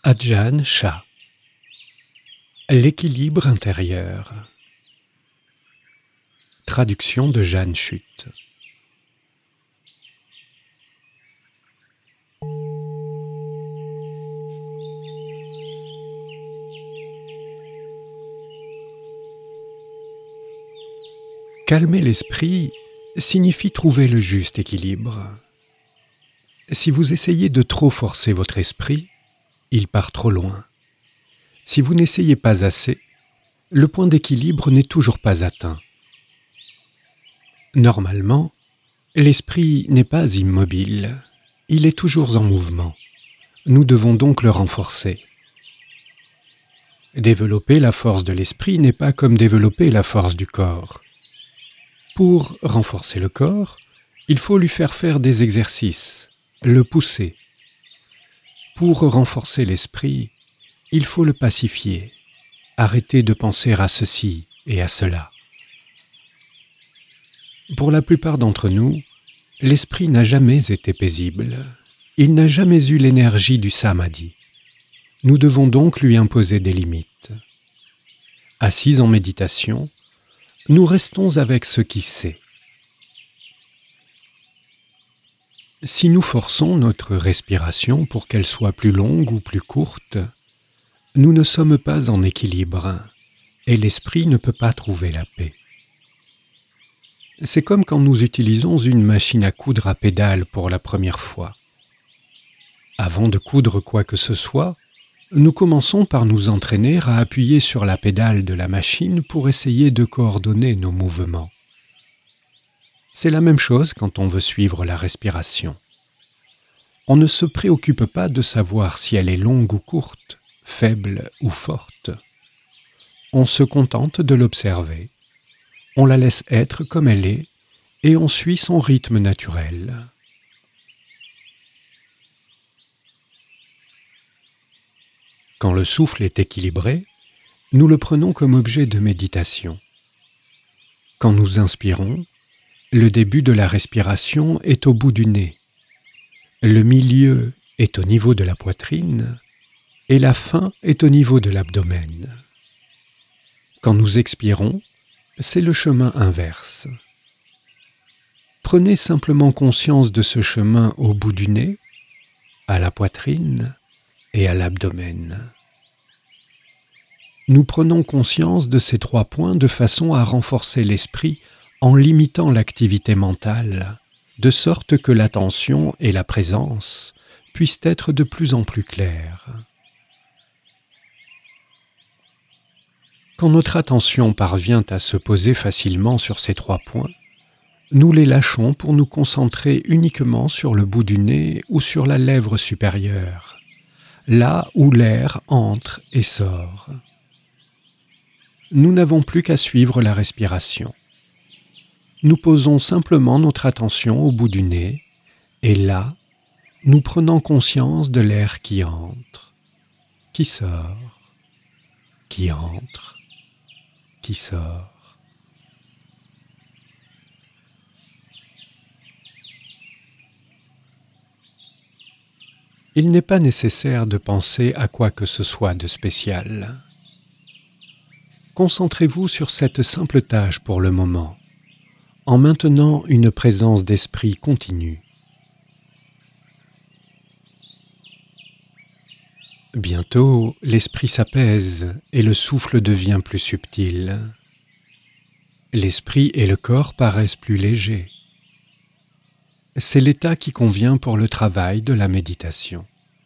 Ajahn Chah. L'équilibre intérieur. Traduction de Jeanne Chute. Calmer l'esprit signifie trouver le juste équilibre. Si vous essayez de trop forcer votre esprit, il part trop loin. Si vous n'essayez pas assez, le point d'équilibre n'est toujours pas atteint. Normalement, l'esprit n'est pas immobile, il est toujours en mouvement. Nous devons donc le renforcer. Développer la force de l'esprit n'est pas comme développer la force du corps. Pour renforcer le corps, il faut lui faire des exercices, le pousser. Pour renforcer l'esprit, il faut le pacifier, arrêter de penser à ceci et à cela. Pour la plupart d'entre nous, l'esprit n'a jamais été paisible. Il n'a jamais eu l'énergie du samadhi. Nous devons donc lui imposer des limites. Assis en méditation, nous restons avec ce qui sait. Si nous forçons notre respiration pour qu'elle soit plus longue ou plus courte, nous ne sommes pas en équilibre et l'esprit ne peut pas trouver la paix. C'est comme quand nous utilisons une machine à coudre à pédales pour la première fois. Avant de coudre quoi que ce soit, nous commençons par nous entraîner à appuyer sur la pédale de la machine pour essayer de coordonner nos mouvements. C'est la même chose quand on veut suivre la respiration. On ne se préoccupe pas de savoir si elle est longue ou courte, faible ou forte. On se contente de l'observer, on la laisse être comme elle est et on suit son rythme naturel. Quand le souffle est équilibré, nous le prenons comme objet de méditation. Quand nous inspirons, le début de la respiration est au bout du nez, le milieu est au niveau de la poitrine et la fin est au niveau de l'abdomen. Quand nous expirons, c'est le chemin inverse. Prenez simplement conscience de ce chemin au bout du nez, à la poitrine et à l'abdomen. Nous prenons conscience de ces 3 points de façon à renforcer l'esprit en limitant l'activité mentale, de sorte que l'attention et la présence puissent être de plus en plus claires. Quand notre attention parvient à se poser facilement sur ces 3 points, nous les lâchons pour nous concentrer uniquement sur le bout du nez ou sur la lèvre supérieure, là où l'air entre et sort. Nous n'avons plus qu'à suivre la respiration. Nous posons simplement notre attention au bout du nez, et là, nous prenons conscience de l'air qui entre, qui sort, qui entre, qui sort. Il n'est pas nécessaire de penser à quoi que ce soit de spécial. Concentrez-vous sur cette simple tâche pour le moment, en maintenant une présence d'esprit continue. Bientôt, l'esprit s'apaise et le souffle devient plus subtil. L'esprit et le corps paraissent plus légers. C'est l'état qui convient pour le travail de la méditation.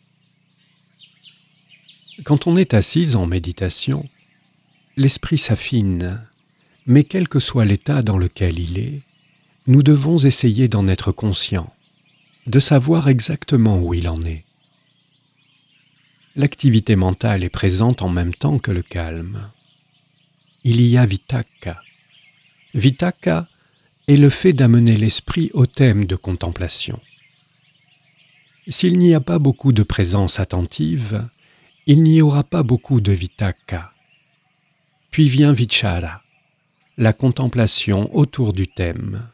Quand on est assis en méditation, l'esprit s'affine, mais quel que soit l'état dans lequel il est, nous devons essayer d'en être conscients, de savoir exactement où il en est. L'activité mentale est présente en même temps que le calme. Il y a vitakka. Vitakka est le fait d'amener l'esprit au thème de contemplation. S'il n'y a pas beaucoup de présence attentive, il n'y aura pas beaucoup de vitakka. Puis vient vichara, la contemplation autour du thème.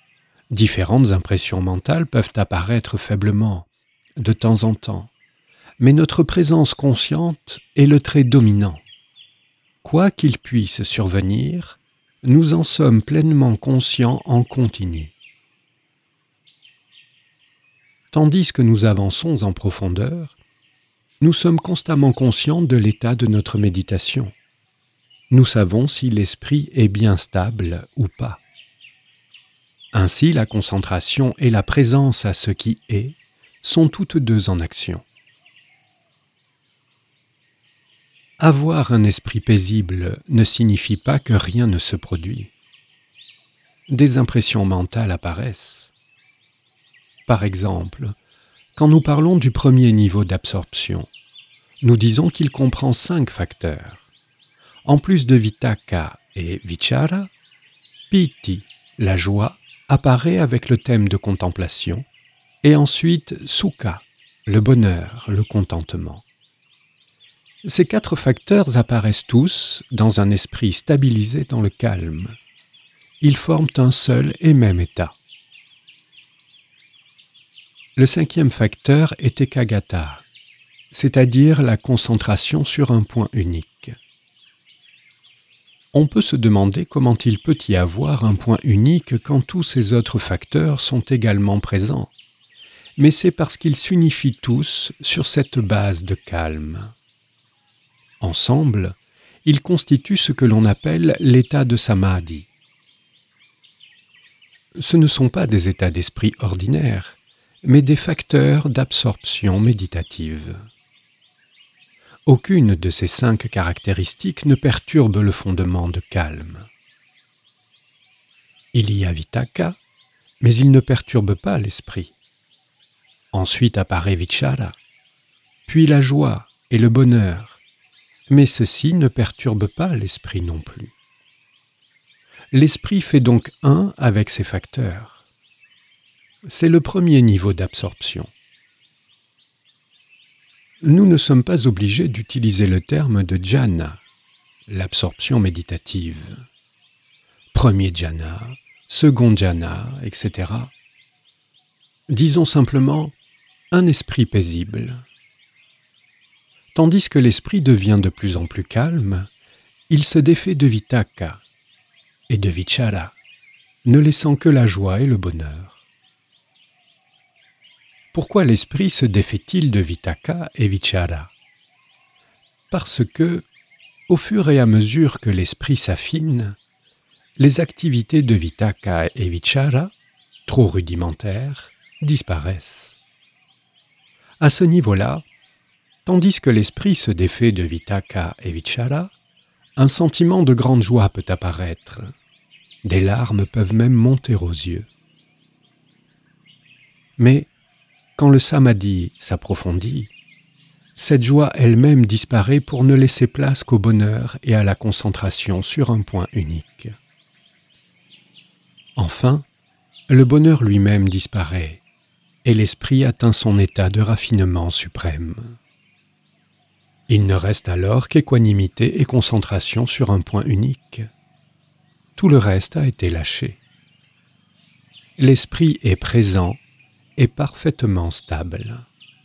Différentes impressions mentales peuvent apparaître faiblement, de temps en temps, mais notre présence consciente est le trait dominant. Quoi qu'il puisse survenir, nous en sommes pleinement conscients en continu. Tandis que nous avançons en profondeur, nous sommes constamment conscients de l'état de notre méditation. Nous savons si l'esprit est bien stable ou pas. Ainsi, la concentration et la présence à ce qui est sont toutes deux en action. Avoir un esprit paisible ne signifie pas que rien ne se produit. Des impressions mentales apparaissent. Par exemple, quand nous parlons du premier niveau d'absorption, nous disons qu'il comprend 5 facteurs. En plus de vitakka et vichara, piti, la joie, apparaît avec le thème de contemplation, et ensuite sukha, le bonheur, le contentement. Ces 4 facteurs apparaissent tous dans un esprit stabilisé dans le calme. Ils forment un seul et même état. Le 5e facteur est ekagata, c'est-à-dire la concentration sur un point unique. On peut se demander comment il peut y avoir un point unique quand tous ces autres facteurs sont également présents, mais c'est parce qu'ils s'unifient tous sur cette base de calme. Ensemble, ils constituent ce que l'on appelle l'état de samadhi. Ce ne sont pas des états d'esprit ordinaires, mais des facteurs d'absorption méditative. Aucune de ces 5 caractéristiques ne perturbe le fondement de calme. Il y a vitakka, mais il ne perturbe pas l'esprit. Ensuite apparaît vichara, puis la joie et le bonheur, mais ceci ne perturbe pas l'esprit non plus. L'esprit fait donc un avec ces facteurs. C'est le premier niveau d'absorption. Nous ne sommes pas obligés d'utiliser le terme de jhana, l'absorption méditative. Premier jhana, second jhana, etc. Disons simplement un esprit paisible. Tandis que l'esprit devient de plus en plus calme, il se défait de vitakka et de vichara, ne laissant que la joie et le bonheur. Pourquoi l'esprit se défait-il de vitakka et vichara? Parce que, au fur et à mesure que l'esprit s'affine, les activités de vitakka et vichara, trop rudimentaires, disparaissent. À ce niveau-là, tandis que l'esprit se défait de vitakka et vichara, un sentiment de grande joie peut apparaître. Des larmes peuvent même monter aux yeux. Mais, quand le samadhi s'approfondit, cette joie elle-même disparaît pour ne laisser place qu'au bonheur et à la concentration sur un point unique. Enfin, le bonheur lui-même disparaît et l'esprit atteint son état de raffinement suprême. Il ne reste alors qu'équanimité et concentration sur un point unique. Tout le reste a été lâché. L'esprit est présent et parfaitement stable.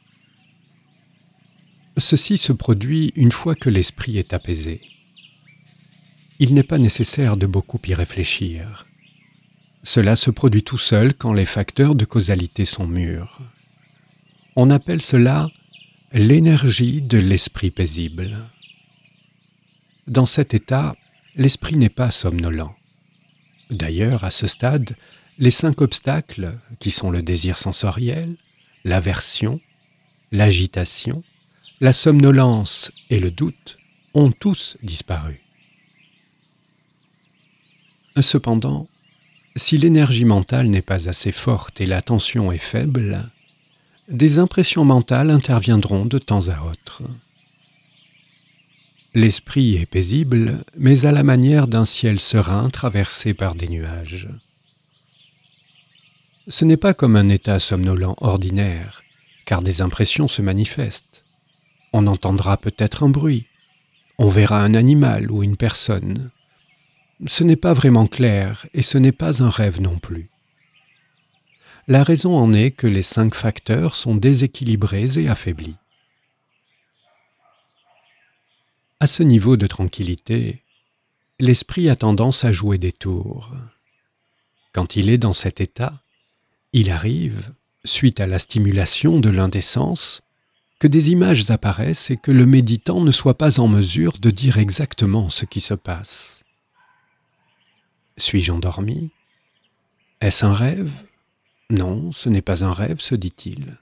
Ceci se produit une fois que l'esprit est apaisé. Il n'est pas nécessaire de beaucoup y réfléchir. Cela se produit tout seul quand les facteurs de causalité sont mûrs. On appelle cela l'énergie de l'esprit paisible. Dans cet état, l'esprit n'est pas somnolent. D'ailleurs, à ce stade, les 5 obstacles, qui sont le désir sensoriel, l'aversion, l'agitation, la somnolence et le doute, ont tous disparu. Cependant, si l'énergie mentale n'est pas assez forte et l'attention est faible, des impressions mentales interviendront de temps à autre. L'esprit est paisible, mais à la manière d'un ciel serein traversé par des nuages. Ce n'est pas comme un état somnolent ordinaire, car des impressions se manifestent. On entendra peut-être un bruit, on verra un animal ou une personne. Ce n'est pas vraiment clair et ce n'est pas un rêve non plus. La raison en est que les 5 facteurs sont déséquilibrés et affaiblis. À ce niveau de tranquillité, l'esprit a tendance à jouer des tours. Quand il est dans cet état, il arrive, suite à la stimulation de l'un des sens, que des images apparaissent et que le méditant ne soit pas en mesure de dire exactement ce qui se passe. Suis-je endormi ? Est-ce un rêve ? Non, ce n'est pas un rêve, se dit-il.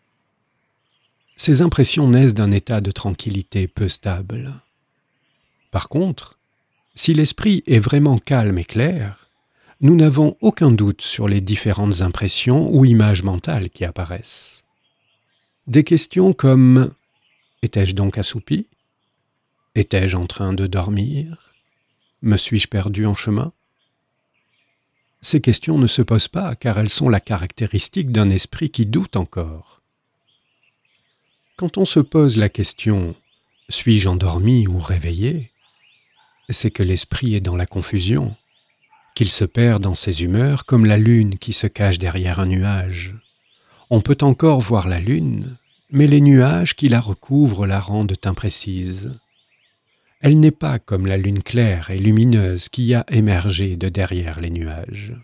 Ces impressions naissent d'un état de tranquillité peu stable. Par contre, si l'esprit est vraiment calme et clair, nous n'avons aucun doute sur les différentes impressions ou images mentales qui apparaissent. Des questions comme « Étais-je donc assoupi ? Étais-je en train de dormir ? Me suis-je perdu en chemin ?» Ces questions ne se posent pas car elles sont la caractéristique d'un esprit qui doute encore. Quand on se pose la question « Suis-je endormi ou réveillé ?», c'est que l'esprit est dans la confusion, qu'il se perd dans ses humeurs comme la lune qui se cache derrière un nuage. On peut encore voir la lune, mais les nuages qui la recouvrent la rendent imprécise. Elle n'est pas comme la lune claire et lumineuse qui a émergé de derrière les nuages.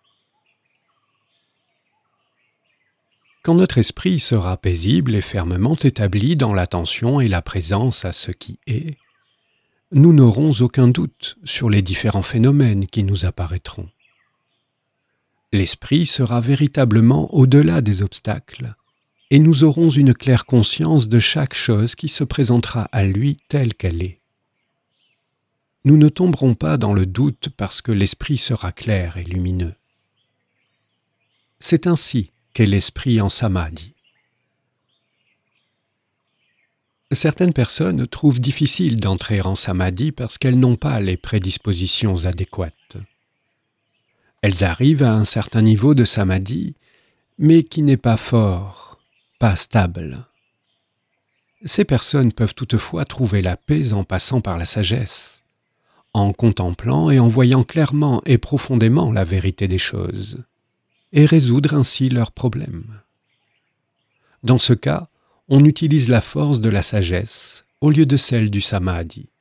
Quand notre esprit sera paisible et fermement établi dans l'attention et la présence à ce qui est, nous n'aurons aucun doute sur les différents phénomènes qui nous apparaîtront. L'esprit sera véritablement au-delà des obstacles, et nous aurons une claire conscience de chaque chose qui se présentera à lui telle qu'elle est. Nous ne tomberons pas dans le doute parce que l'esprit sera clair et lumineux. C'est ainsi qu'est l'esprit en samadhi. Certaines personnes trouvent difficile d'entrer en samadhi parce qu'elles n'ont pas les prédispositions adéquates. Elles arrivent à un certain niveau de samadhi, mais qui n'est pas fort, pas stable. Ces personnes peuvent toutefois trouver la paix en passant par la sagesse, en contemplant et en voyant clairement et profondément la vérité des choses, et résoudre ainsi leurs problèmes. Dans ce cas, on utilise la force de la sagesse au lieu de celle du samadhi.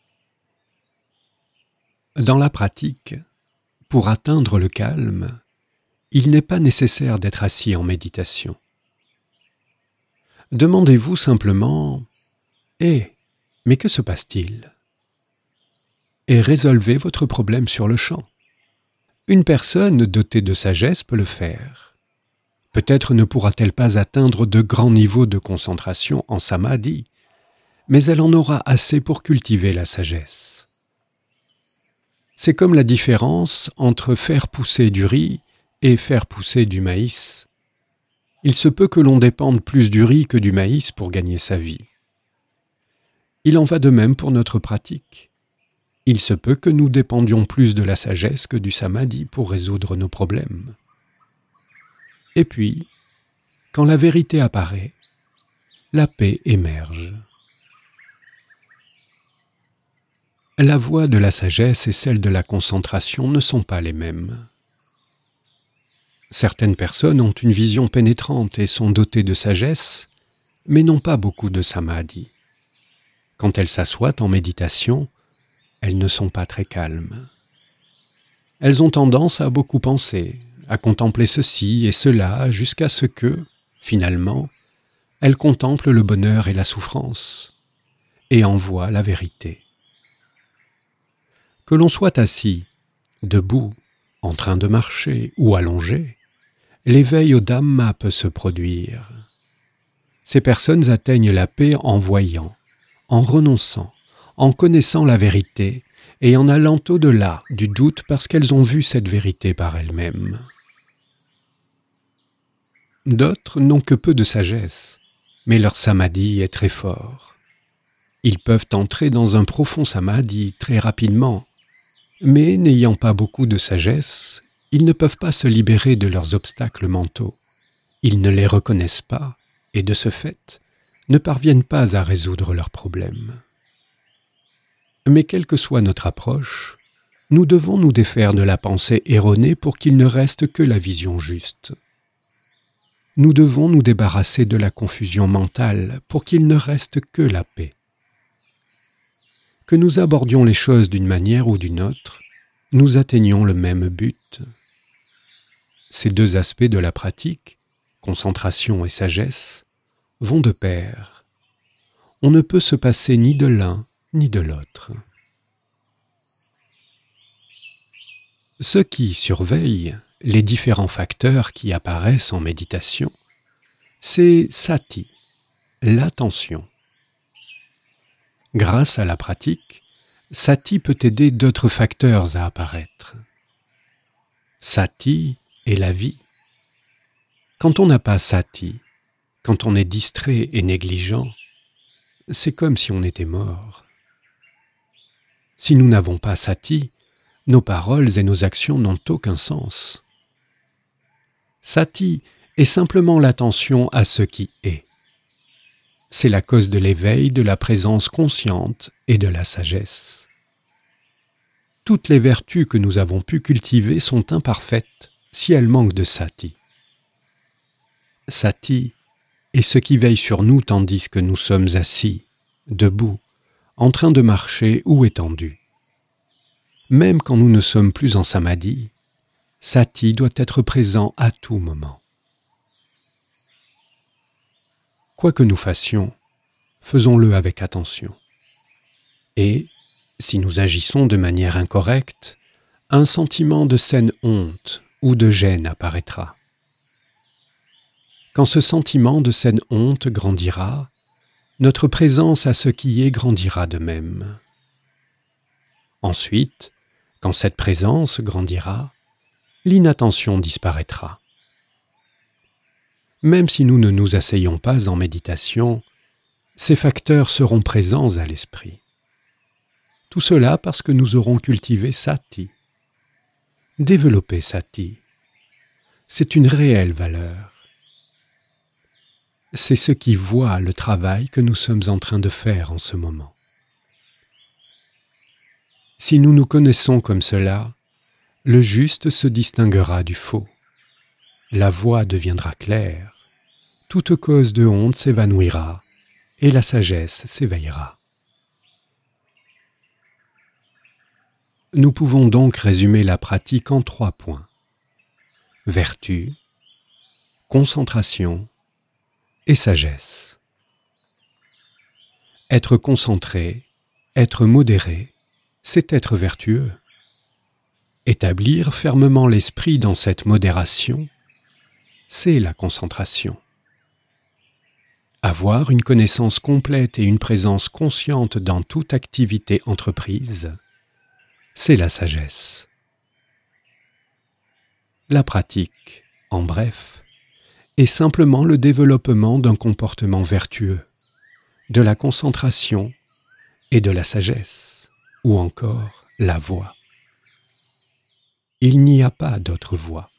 Dans la pratique, pour atteindre le calme, il n'est pas nécessaire d'être assis en méditation. Demandez-vous simplement « mais que se passe-t-il ?» et résolvez votre problème sur le champ. Une personne dotée de sagesse peut le faire. Peut-être ne pourra-t-elle pas atteindre de grands niveaux de concentration en samadhi, mais elle en aura assez pour cultiver la sagesse. C'est comme la différence entre faire pousser du riz et faire pousser du maïs. Il se peut que l'on dépende plus du riz que du maïs pour gagner sa vie. Il en va de même pour notre pratique. Il se peut que nous dépendions plus de la sagesse que du samadhi pour résoudre nos problèmes. Et puis, quand la vérité apparaît, la paix émerge. La voie de la sagesse et celle de la concentration ne sont pas les mêmes. Certaines personnes ont une vision pénétrante et sont dotées de sagesse, mais n'ont pas beaucoup de samadhi. Quand elles s'assoient en méditation, elles ne sont pas très calmes. Elles ont tendance à beaucoup penser, à contempler ceci et cela jusqu'à ce que, finalement, elles contemplent le bonheur et la souffrance et en voient la vérité. Que l'on soit assis, debout, en train de marcher ou allongé, l'éveil au Dhamma peut se produire. Ces personnes atteignent la paix en voyant, en renonçant, en connaissant la vérité et en allant au-delà du doute parce qu'elles ont vu cette vérité par elles-mêmes. D'autres n'ont que peu de sagesse, mais leur samadhi est très fort. Ils peuvent entrer dans un profond samadhi très rapidement, mais n'ayant pas beaucoup de sagesse, ils ne peuvent pas se libérer de leurs obstacles mentaux. Ils ne les reconnaissent pas et de ce fait, ne parviennent pas à résoudre leurs problèmes. Mais quelle que soit notre approche, nous devons nous défaire de la pensée erronée pour qu'il ne reste que la vision juste. Nous devons nous débarrasser de la confusion mentale pour qu'il ne reste que la paix. Que nous abordions les choses d'une manière ou d'une autre, nous atteignons le même but. Ces deux aspects de la pratique, concentration et sagesse, vont de pair. On ne peut se passer ni de l'un ni de l'autre. Ce qui surveille les différents facteurs qui apparaissent en méditation, c'est sati, l'attention. Grâce à la pratique, sati peut aider d'autres facteurs à apparaître. Sati est la vie. Quand on n'a pas sati, quand on est distrait et négligent, c'est comme si on était mort. Si nous n'avons pas sati, nos paroles et nos actions n'ont aucun sens. Sati est simplement l'attention à ce qui est. C'est la cause de l'éveil, de la présence consciente et de la sagesse. Toutes les vertus que nous avons pu cultiver sont imparfaites si elles manquent de sati. Sati est ce qui veille sur nous tandis que nous sommes assis, debout, en train de marcher ou étendus. Même quand nous ne sommes plus en samadhi, sati doit être présent à tout moment. Quoi que nous fassions, faisons-le avec attention. Et, si nous agissons de manière incorrecte, un sentiment de saine honte ou de gêne apparaîtra. Quand ce sentiment de saine honte grandira, notre présence à ce qui est grandira de même. Ensuite, quand cette présence grandira, l'inattention disparaîtra. Même si nous ne nous asseyons pas en méditation, ces facteurs seront présents à l'esprit. Tout cela parce que nous aurons cultivé sati. Développer sati, c'est une réelle valeur. C'est ce qui voit le travail que nous sommes en train de faire en ce moment. Si nous nous connaissons comme cela, le juste se distinguera du faux. La voie deviendra claire. Toute cause de honte s'évanouira et la sagesse s'éveillera. Nous pouvons donc résumer la pratique en 3 points. Vertu, concentration et sagesse. Être concentré, être modéré, c'est être vertueux. Établir fermement l'esprit dans cette modération, c'est la concentration. Avoir une connaissance complète et une présence consciente dans toute activité entreprise, c'est la sagesse. La pratique, en bref, est simplement le développement d'un comportement vertueux, de la concentration et de la sagesse, ou encore la voie. Il n'y a pas d'autre voie.